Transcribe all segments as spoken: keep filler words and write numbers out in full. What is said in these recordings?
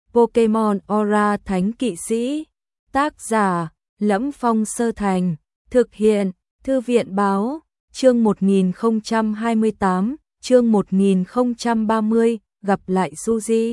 Pokemon Aura Thánh Kỵ Sĩ. Tác giả: Lẫm Phong Sơ Thành. Thực hiện: Thư viện báo. Chương một nghìn không trăm hai mươi tám, chương một nghìn không trăm ba mươi, gặp lại Suzy.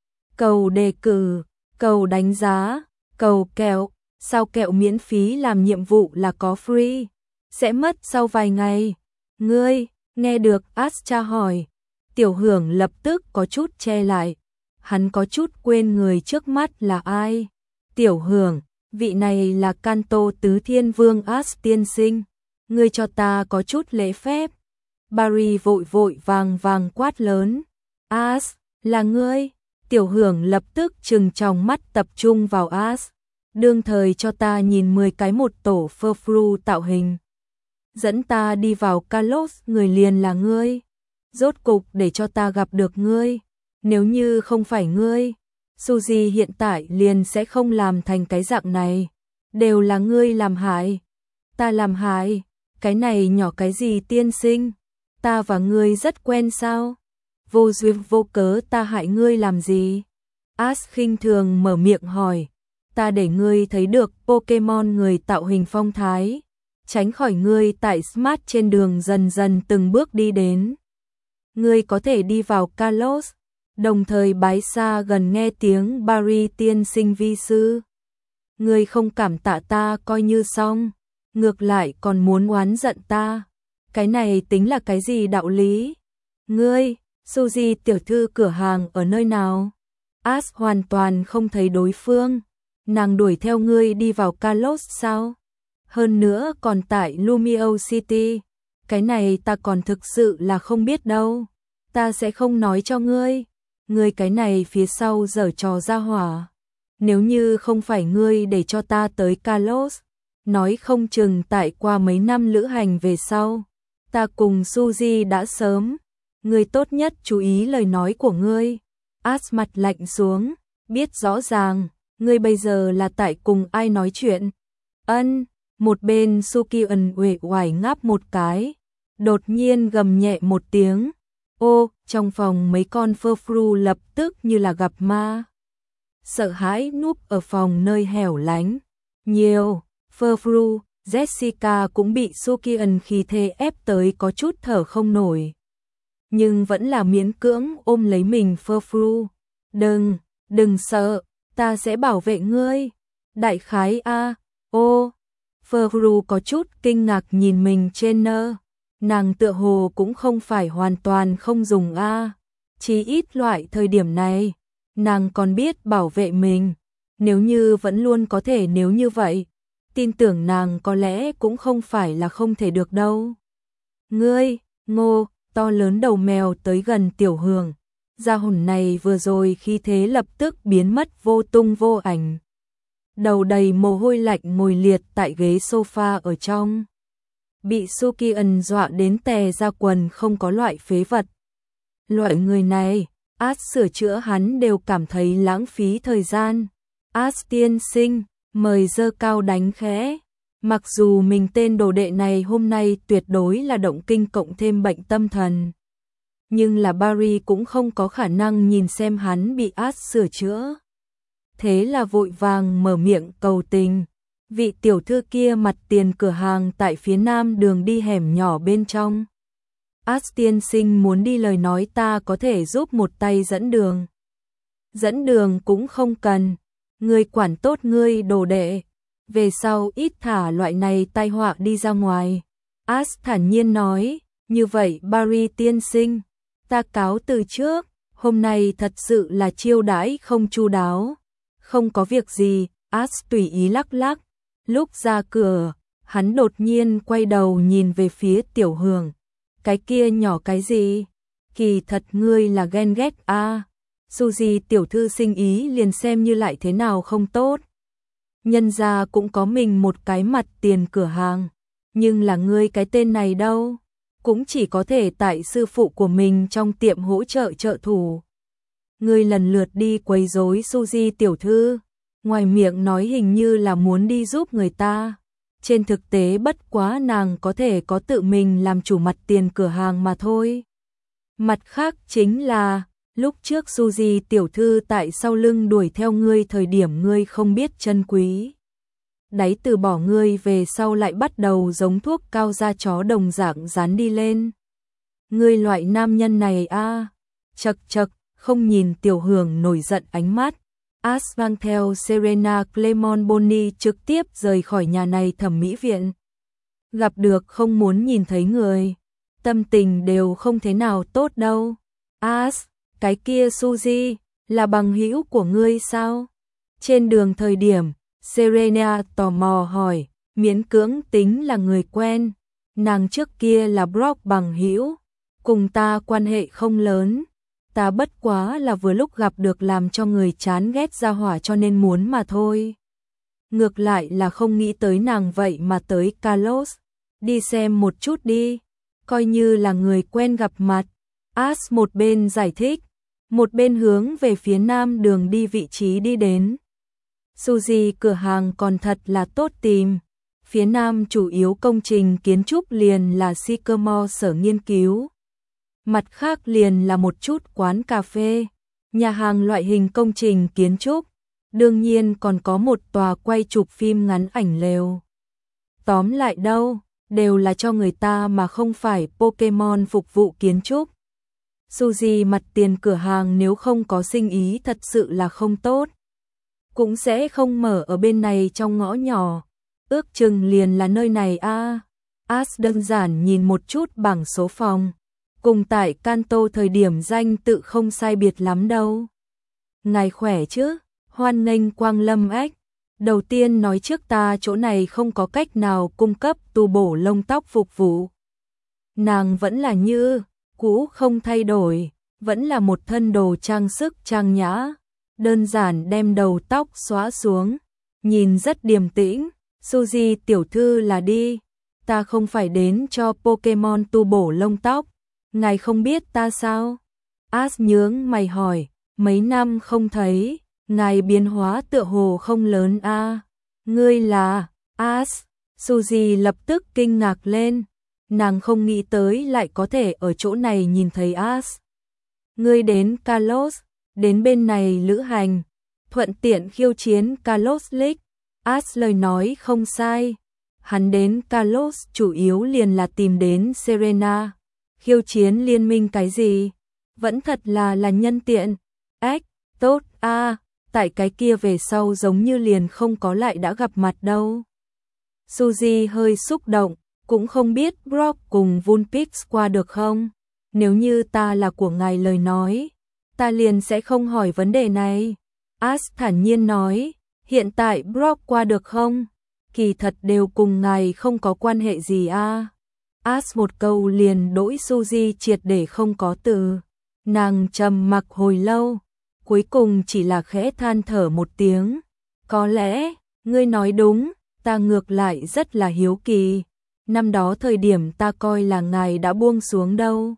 Cầu đề cử, cầu đánh giá, cầu kẹo. Sao kẹo miễn phí làm nhiệm vụ là có free? Sẽ mất sau vài ngày. Ngươi, nghe được Astra hỏi. Tiểu Hưởng lập tức có chút che lại. Hắn có chút quên người trước mắt là ai. Tiểu Hưởng, vị này là Kanto Tứ Thiên Vương As tiên sinh. Ngươi cho ta có chút lễ phép. Barry vội vội vàng vàng quát lớn. As, là ngươi. Tiểu Hưởng lập tức trừng tròng mắt tập trung vào As. Đương thời cho ta nhìn mười cái một tổ Furfru tạo hình. Dẫn ta đi vào Kalos, người liền là ngươi. Rốt cục để cho ta gặp được ngươi. Nếu như không phải ngươi, Suzy hiện tại liền sẽ không làm thành cái dạng này. Đều là ngươi làm hại. Ta làm hại? Cái này nhỏ cái gì tiên sinh? Ta và ngươi rất quen sao? Vô duyên vô cớ ta hại ngươi làm gì? As khinh thường mở miệng hỏi. Ta để ngươi thấy được Pokemon người tạo hình phong thái. Tránh khỏi ngươi tại Smart trên đường dần dần từng bước đi đến. Ngươi có thể đi vào Kalos, đồng thời bái xa gần nghe tiếng Barry tiên sinh vi sư. Ngươi không cảm tạ ta coi như xong, ngược lại còn muốn oán giận ta. Cái này tính là cái gì đạo lý? Ngươi, Suzy tiểu thư cửa hàng ở nơi nào? As hoàn toàn không thấy đối phương. Nàng đuổi theo ngươi đi vào Kalos sao? Hơn nữa còn tại Lumio City. Cái này ta còn thực sự là không biết đâu. Ta sẽ không nói cho ngươi. Ngươi cái này phía sau giở trò ra hỏa. Nếu như không phải ngươi để cho ta tới Kalos, nói không chừng tại qua mấy năm lữ hành về sau, ta cùng Suzy đã sớm. Ngươi tốt nhất chú ý lời nói của ngươi. As mặt lạnh xuống, biết rõ ràng, ngươi bây giờ là tại cùng ai nói chuyện. Ân, một bên Sukian uể oải ngáp một cái, đột nhiên gầm nhẹ một tiếng. Ô, trong phòng mấy con Furfru lập tức như là gặp ma. Sợ hãi núp ở phòng nơi hẻo lánh. Nhiều, Furfru, Jessica cũng bị Sukian khí thế ép tới có chút thở không nổi. Nhưng vẫn là miễn cưỡng ôm lấy mình Furfru. Đừng, đừng sợ, ta sẽ bảo vệ ngươi. Đại khái a, ô, Furfru có chút kinh ngạc nhìn mình trên nơ. Nàng tựa hồ cũng không phải hoàn toàn không dùng a, chí ít loại thời điểm này, nàng còn biết bảo vệ mình. Nếu như vẫn luôn có thể nếu như vậy, tin tưởng nàng có lẽ cũng không phải là không thể được đâu. Ngươi, Ngô, to lớn đầu mèo tới gần Tiểu Hưởng. Gia hồn này vừa rồi khí thế lập tức biến mất vô tung vô ảnh. Đầu đầy mồ hôi lạnh ngồi liệt tại ghế sofa ở trong. Bị Sukian dọa đến tè ra quần không có loại phế vật. Loại người này, As sửa chữa hắn đều cảm thấy lãng phí thời gian. As tiên sinh, mời giơ cao đánh khẽ. Mặc dù mình tên đồ đệ này hôm nay tuyệt đối là động kinh cộng thêm bệnh tâm thần. Nhưng là Barry cũng không có khả năng nhìn xem hắn bị As sửa chữa. Thế là vội vàng mở miệng cầu tình. Vị tiểu thư kia mặt tiền cửa hàng tại phía nam đường đi hẻm nhỏ bên trong. As tiên sinh muốn đi lời nói ta có thể giúp một tay dẫn đường. Dẫn đường cũng không cần. Ngươi quản tốt ngươi đồ đệ. Về sau ít thả loại này tai họa đi ra ngoài. As thản nhiên nói. Như vậy Barry tiên sinh, ta cáo từ trước. Hôm nay thật sự là chiêu đãi không chu đáo. Không có việc gì. As tùy ý lắc lắc. Lúc ra cửa, hắn đột nhiên quay đầu nhìn về phía Tiểu Hưởng. Cái kia nhỏ cái gì? Kỳ thật ngươi là ghen ghét a. À, Suzy tiểu thư sinh ý liền xem như lại thế nào không tốt. Nhân gia cũng có mình một cái mặt tiền cửa hàng. Nhưng là ngươi cái tên này đâu? Cũng chỉ có thể tại sư phụ của mình trong tiệm hỗ trợ trợ thủ. Ngươi lần lượt đi quấy rối Suzy tiểu thư. Ngoài miệng nói hình như là muốn đi giúp người ta. Trên thực tế bất quá nàng có thể có tự mình làm chủ mặt tiền cửa hàng mà thôi. Mặt khác chính là, Lúc trước Suzy tiểu thư tại sau lưng đuổi theo ngươi thời điểm ngươi không biết trân quý. Đáy từ bỏ ngươi về sau lại bắt đầu giống thuốc cao da chó đồng dạng dán đi lên. Ngươi loại nam nhân này a à. Chật chật, không nhìn Tiểu Hưởng nổi giận ánh mắt. Ash mang theo Serena Clement Bonny trực tiếp rời khỏi nhà này thẩm mỹ viện. Gặp được không muốn nhìn thấy người. Tâm tình đều không thế nào tốt đâu. Ash, cái kia Suzy, là bằng hữu của ngươi sao? Trên đường thời điểm, Serena tò mò hỏi, miễn cưỡng tính là người quen. Nàng trước kia là Brock bằng hữu, cùng ta quan hệ không lớn. Ta bất quá là vừa lúc gặp được làm cho người chán ghét ra hỏa cho nên muốn mà thôi. Ngược lại là không nghĩ tới nàng vậy mà tới Carlos. Đi xem một chút đi, coi như là người quen gặp mặt. Ash một bên giải thích, một bên hướng về phía nam đường đi vị trí đi đến. Suzy cửa hàng còn thật là tốt tìm. Phía nam chủ yếu công trình kiến trúc liền là Sycamore sở nghiên cứu. Mặt khác liền là một chút quán cà phê, nhà hàng loại hình công trình kiến trúc. Đương nhiên còn có một tòa quay chụp phim ngắn ảnh lều. Tóm lại đâu, đều là cho người ta mà không phải Pokemon phục vụ kiến trúc. Suzy mặt tiền cửa hàng nếu không có sinh ý thật sự là không tốt. Cũng sẽ không mở ở bên này trong ngõ nhỏ. Ước chừng liền là nơi này a. À. Ash đơn giản nhìn một chút bảng số phòng. Cùng tại Kanto thời điểm danh tự không sai biệt lắm đâu. Ngài khỏe chứ? Hoan nghênh quang lâm ếch. Đầu tiên nói trước ta chỗ này không có cách nào cung cấp tu bổ lông tóc phục vụ. Nàng vẫn là như cũ không thay đổi, vẫn là một thân đồ trang sức trang nhã, đơn giản đem đầu tóc xóa xuống, nhìn rất điềm tĩnh. Suzy tiểu thư là đi, ta không phải đến cho Pokemon tu bổ lông tóc, ngài không biết ta sao? Ash nhướng mày hỏi, mấy năm không thấy, ngài biến hóa tựa hồ không lớn a. À. Ngươi là Ash? Suzy lập tức kinh ngạc lên, nàng không nghĩ tới lại có thể ở chỗ này nhìn thấy Ash. Ngươi đến Carlos, đến bên này lữ hành, thuận tiện khiêu chiến Carlos League. Ash lời nói không sai, hắn đến Carlos chủ yếu liền là tìm đến Serena. Khiêu chiến liên minh cái gì? Vẫn thật là là nhân tiện. Ếch, tốt a, à, tại cái kia về sau giống như liền không có lại đã gặp mặt đâu. Suzy hơi xúc động, cũng không biết Brock cùng Vulpix qua được không? Nếu như ta là của ngài lời nói, ta liền sẽ không hỏi vấn đề này. Ash thản nhiên nói, hiện tại Brock qua được không? Kỳ thật đều cùng ngài không có quan hệ gì a. À. Ash một câu liền đỗi Suzy triệt để không có từ. Nàng trầm mặc hồi lâu, cuối cùng chỉ là khẽ than thở một tiếng. Có lẽ, ngươi nói đúng, ta ngược lại rất là hiếu kỳ. Năm đó thời điểm ta coi là ngài đã buông xuống đâu.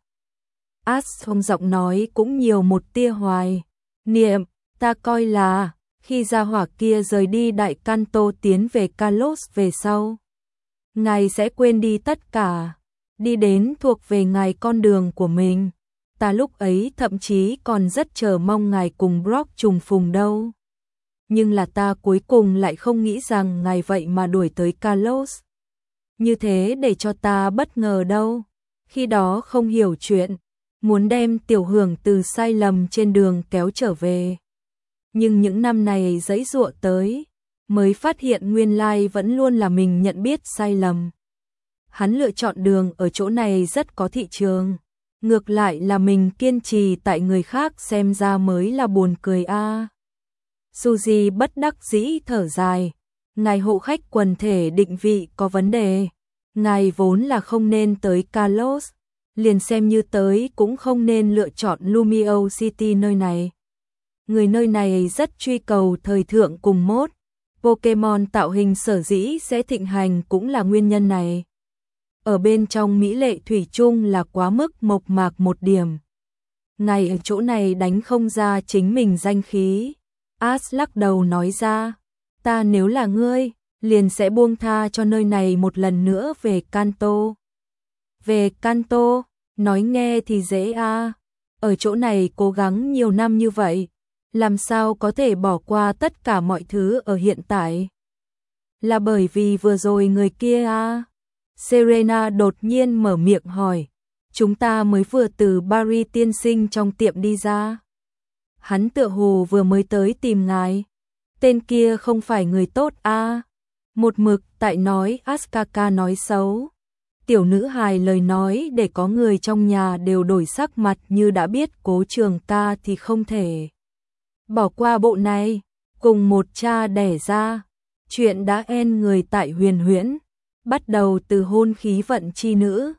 Ash trong giọng nói cũng nhiều một tia hoài niệm, ta coi là khi gia hỏa kia rời đi Đại Kanto tiến về Carlos về sau, ngài sẽ quên đi tất cả, đi đến thuộc về ngài con đường của mình. Ta lúc ấy thậm chí còn rất chờ mong ngài cùng Brock trùng phùng đâu. Nhưng là ta cuối cùng lại không nghĩ rằng ngài vậy mà đuổi tới Carlos. Như thế để cho ta bất ngờ đâu. Khi đó không hiểu chuyện, muốn đem Tiểu Hưởng từ sai lầm trên đường kéo trở về. Nhưng những năm này giãy giụa tới, mới phát hiện nguyên lai vẫn luôn là mình nhận biết sai lầm. Hắn lựa chọn đường ở chỗ này rất có thị trường. Ngược lại là mình kiên trì tại người khác xem ra mới là buồn cười a. À. Suzy bất đắc dĩ thở dài. Ngài hộ khách quần thể định vị có vấn đề. Ngài vốn là không nên tới Carlos. Liền xem như tới cũng không nên lựa chọn Lumio City nơi này. Người nơi này rất truy cầu thời thượng cùng mốt. Pokemon tạo hình sở dĩ sẽ thịnh hành cũng là nguyên nhân này. Ở bên trong mỹ lệ thủy chung là quá mức mộc mạc một điểm. Ngài ở chỗ này đánh không ra chính mình danh khí. Ash lắc đầu nói ra, ta nếu là ngươi, liền sẽ buông tha cho nơi này một lần nữa về Kanto. Về Kanto, nói nghe thì dễ a. À. ở chỗ này cố gắng nhiều năm như vậy, làm sao có thể bỏ qua tất cả mọi thứ ở hiện tại? Là bởi vì vừa rồi người kia à? Serena đột nhiên mở miệng hỏi. Chúng ta mới vừa từ Barry tiên sinh trong tiệm đi ra. Hắn tựa hồ vừa mới tới tìm ngài. Tên kia không phải người tốt à? Một mực tại nói Askaka nói xấu. Tiểu nữ hài lời nói để có người trong nhà đều đổi sắc mặt, như đã biết Cố Trường Ca thì không thể bỏ qua bộ này. Cùng một cha đẻ ra, chuyện đã en người tại Huyền Huyễn, bắt đầu từ hôn khí vận chi nữ,